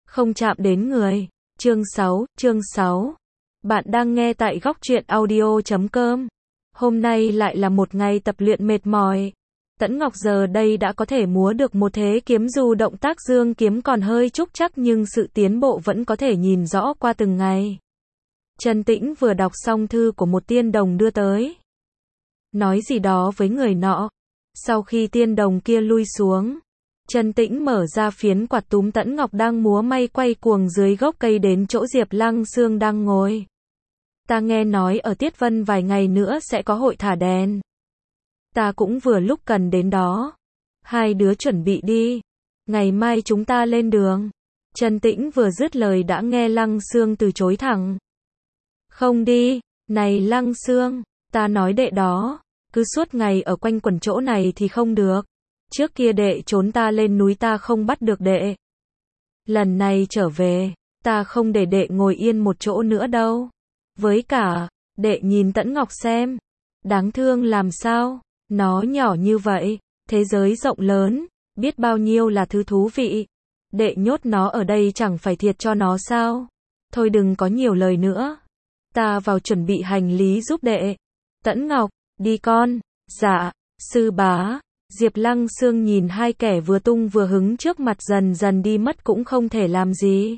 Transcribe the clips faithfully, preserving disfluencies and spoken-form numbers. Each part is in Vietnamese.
không chạm đến người. Chương sáu, chương sáu. Bạn đang nghe tại góc truyện audio chấm com. Hôm nay lại là một ngày tập luyện mệt mỏi. Tẫn Ngọc giờ đây đã có thể múa được một thế kiếm, dù động tác dương kiếm còn hơi trúc trắc nhưng sự tiến bộ vẫn có thể nhìn rõ qua từng ngày. Trần Tĩnh vừa đọc xong thư của một tiên đồng đưa tới. Nói gì đó với người nọ. Sau khi tiên đồng kia lui xuống, Trần Tĩnh mở ra phiến quạt túm Tẫn Ngọc đang múa may quay cuồng dưới gốc cây đến chỗ Diệp Lăng Xương đang ngồi. Ta nghe nói ở Tiết Vân vài ngày nữa sẽ có hội thả đèn. Ta cũng vừa lúc cần đến đó. Hai đứa chuẩn bị đi. Ngày mai chúng ta lên đường. Trần Tĩnh vừa dứt lời đã nghe Lăng Xương từ chối thẳng. Không đi, này Lăng Xương, ta nói đệ đó, cứ suốt ngày ở quanh quẩn chỗ này thì không được. Trước kia đệ trốn ta lên núi ta không bắt được đệ. Lần này trở về, ta không để đệ ngồi yên một chỗ nữa đâu. Với cả, đệ nhìn Tẫn Ngọc xem. Đáng thương làm sao, nó nhỏ như vậy, thế giới rộng lớn, biết bao nhiêu là thứ thú vị. Đệ nhốt nó ở đây chẳng phải thiệt cho nó sao? Thôi đừng có nhiều lời nữa. Ta vào chuẩn bị hành lý giúp đệ. Tẫn Ngọc, đi con. Dạ, sư bá. Diệp Lăng Xương nhìn hai kẻ vừa tung vừa hứng trước mặt dần dần đi mất cũng không thể làm gì.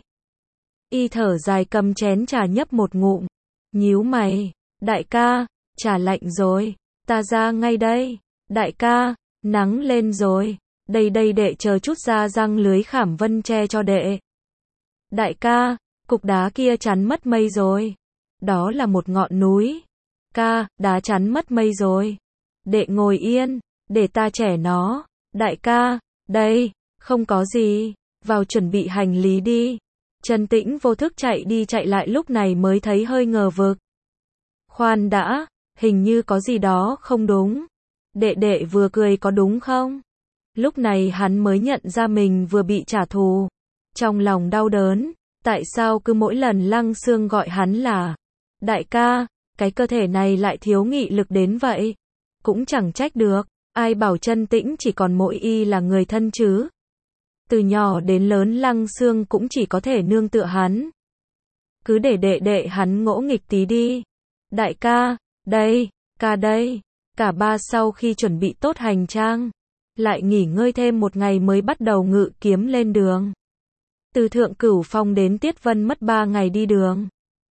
Y thở dài cầm chén trà nhấp một ngụm. Nhíu mày. Đại ca, trà lạnh rồi. Ta ra ngay đây. Đại ca, nắng lên rồi. Đây đây đệ chờ chút ra răng lưới khảm vân tre cho đệ. Đại ca, cục đá kia chắn mất mây rồi. Đó là một ngọn núi. Ca, đá chắn mất mây rồi. Đệ ngồi yên, để ta chẻ nó. Đại ca, đây, không có gì. Vào chuẩn bị hành lý đi. Trần Tĩnh vô thức chạy đi chạy lại lúc này mới thấy hơi ngờ vực. Khoan đã, hình như có gì đó không đúng. Đệ đệ vừa cười có đúng không? Lúc này hắn mới nhận ra mình vừa bị trả thù. Trong lòng đau đớn, tại sao cứ mỗi lần Lăng Xương gọi hắn là đại ca, cái cơ thể này lại thiếu nghị lực đến vậy? Cũng chẳng trách được, ai bảo Trân Tĩnh chỉ còn mỗi y là người thân chứ? Từ nhỏ đến lớn Lăng Xương cũng chỉ có thể nương tựa hắn. Cứ để đệ đệ hắn ngỗ nghịch tí đi. Đại ca, đây, ca đây. Cả ba sau khi chuẩn bị tốt hành trang, lại nghỉ ngơi thêm một ngày mới bắt đầu ngự kiếm lên đường. Từ Thượng Cửu Phong đến Tiết Vân mất ba ngày đi đường.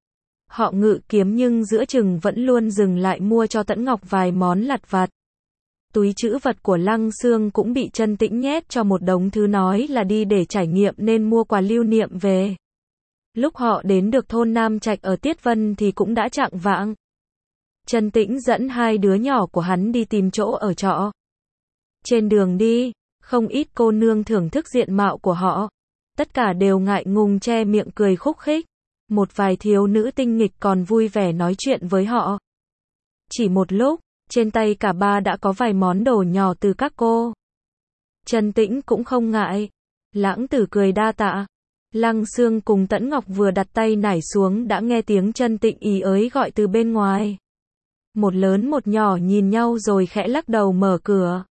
Họ ngự kiếm nhưng giữa chừng vẫn luôn dừng lại mua cho Tẫn Ngọc vài món lặt vặt. Túi trữ vật của Lăng Xương cũng bị Trân Tĩnh nhét cho một đống thứ nói là đi để trải nghiệm nên mua quà lưu niệm về. Lúc họ đến được thôn Nam Trạch ở Tiết Vân thì cũng đã chạng vạng. Trân Tĩnh dẫn hai đứa nhỏ của hắn đi tìm chỗ ở trọ. Trên đường đi, không ít cô nương thưởng thức diện mạo của họ. Tất cả đều ngại ngùng che miệng cười khúc khích. Một vài thiếu nữ tinh nghịch còn vui vẻ nói chuyện với họ. Chỉ một lúc, trên tay cả ba đã có vài món đồ nhỏ từ các cô. Trân Tĩnh cũng không ngại. Lãng Tử cười đa tạ. Lăng Xương cùng Tẫn Ngọc vừa đặt tay nải xuống đã nghe tiếng Trân Tĩnh ý ới gọi từ bên ngoài. Một lớn một nhỏ nhìn nhau rồi khẽ lắc đầu mở cửa.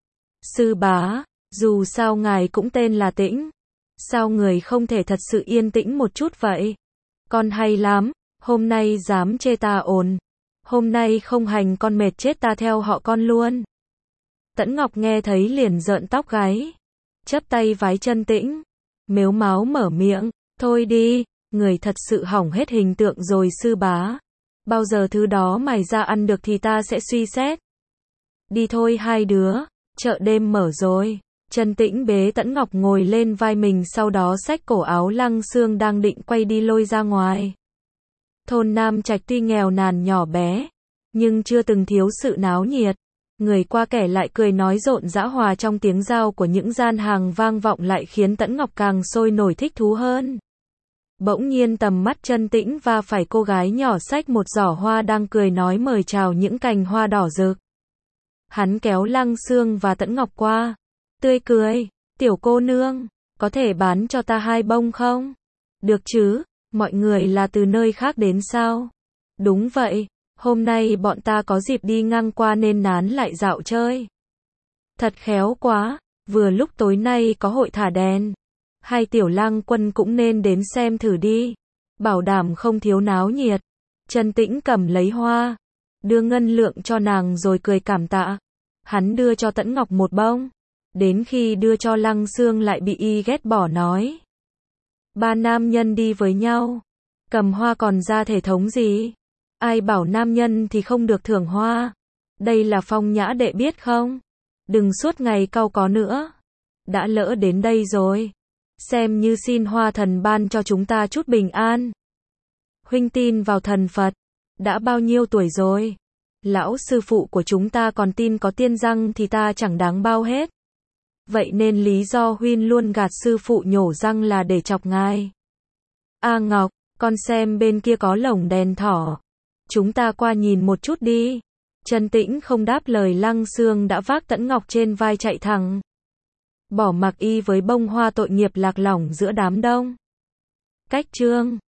Sư bá, dù sao ngài cũng tên là Tĩnh. Sao người không thể thật sự yên tĩnh một chút vậy? Con hay lắm, hôm nay dám chê ta ồn. Hôm nay không hành con mệt chết ta theo họ con luôn. Tẫn Ngọc nghe thấy liền rợn tóc gáy. Chắp tay vái Trân Tĩnh. Mếu máo mở miệng. Thôi đi, người thật sự hỏng hết hình tượng rồi sư bá. Bao giờ thứ đó mày ra ăn được thì ta sẽ suy xét. Đi thôi hai đứa, chợ đêm mở rồi. Trân Tĩnh bế Tẫn Ngọc ngồi lên vai mình sau đó xách cổ áo Lăng Xương đang định quay đi lôi ra ngoài. Thôn Nam Trạch tuy nghèo nàn nhỏ bé, nhưng chưa từng thiếu sự náo nhiệt. Người qua kẻ lại cười nói rộn rã hòa trong tiếng giao của những gian hàng vang vọng lại khiến Tẫn Ngọc càng sôi nổi thích thú hơn. Bỗng nhiên tầm mắt Trân Tĩnh va phải cô gái nhỏ xách một giỏ hoa đang cười nói mời chào những cành hoa đỏ rực. Hắn kéo Lăng Xương và Tẫn Ngọc qua. Tươi cười, tiểu cô nương, có thể bán cho ta hai bông không? Được chứ, mọi người là từ nơi khác đến sao? Đúng vậy, hôm nay bọn ta có dịp đi ngang qua nên nán lại dạo chơi. Thật khéo quá, vừa lúc tối nay có hội thả đèn. Hai tiểu lang quân cũng nên đến xem thử đi. Bảo đảm không thiếu náo nhiệt. Trần Tĩnh cầm lấy hoa, đưa ngân lượng cho nàng rồi cười cảm tạ. Hắn đưa cho Tẫn Ngọc một bông. Đến khi đưa cho Lăng Xương lại bị y ghét bỏ nói. Ba nam nhân đi với nhau, cầm hoa còn ra thể thống gì? Ai bảo nam nhân thì không được thưởng hoa? Đây là phong nhã đệ biết không? Đừng suốt ngày cau có nữa. Đã lỡ đến đây rồi, xem như xin hoa thần ban cho chúng ta chút bình an. Huynh tin vào thần Phật, đã bao nhiêu tuổi rồi? Lão sư phụ của chúng ta còn tin có tiên răng thì ta chẳng đáng bao hết. Vậy nên lý do Huynh luôn gạt sư phụ nhổ răng là để chọc ngài. A Ngọc, con xem bên kia có lồng đèn thỏ. Chúng ta qua nhìn một chút đi. Trần Tĩnh không đáp lời, Lăng Xương đã vác Tẫn Ngọc trên vai chạy thẳng. Bỏ mặc y với bông hoa tội nghiệp lạc lõng giữa đám đông. Cách chương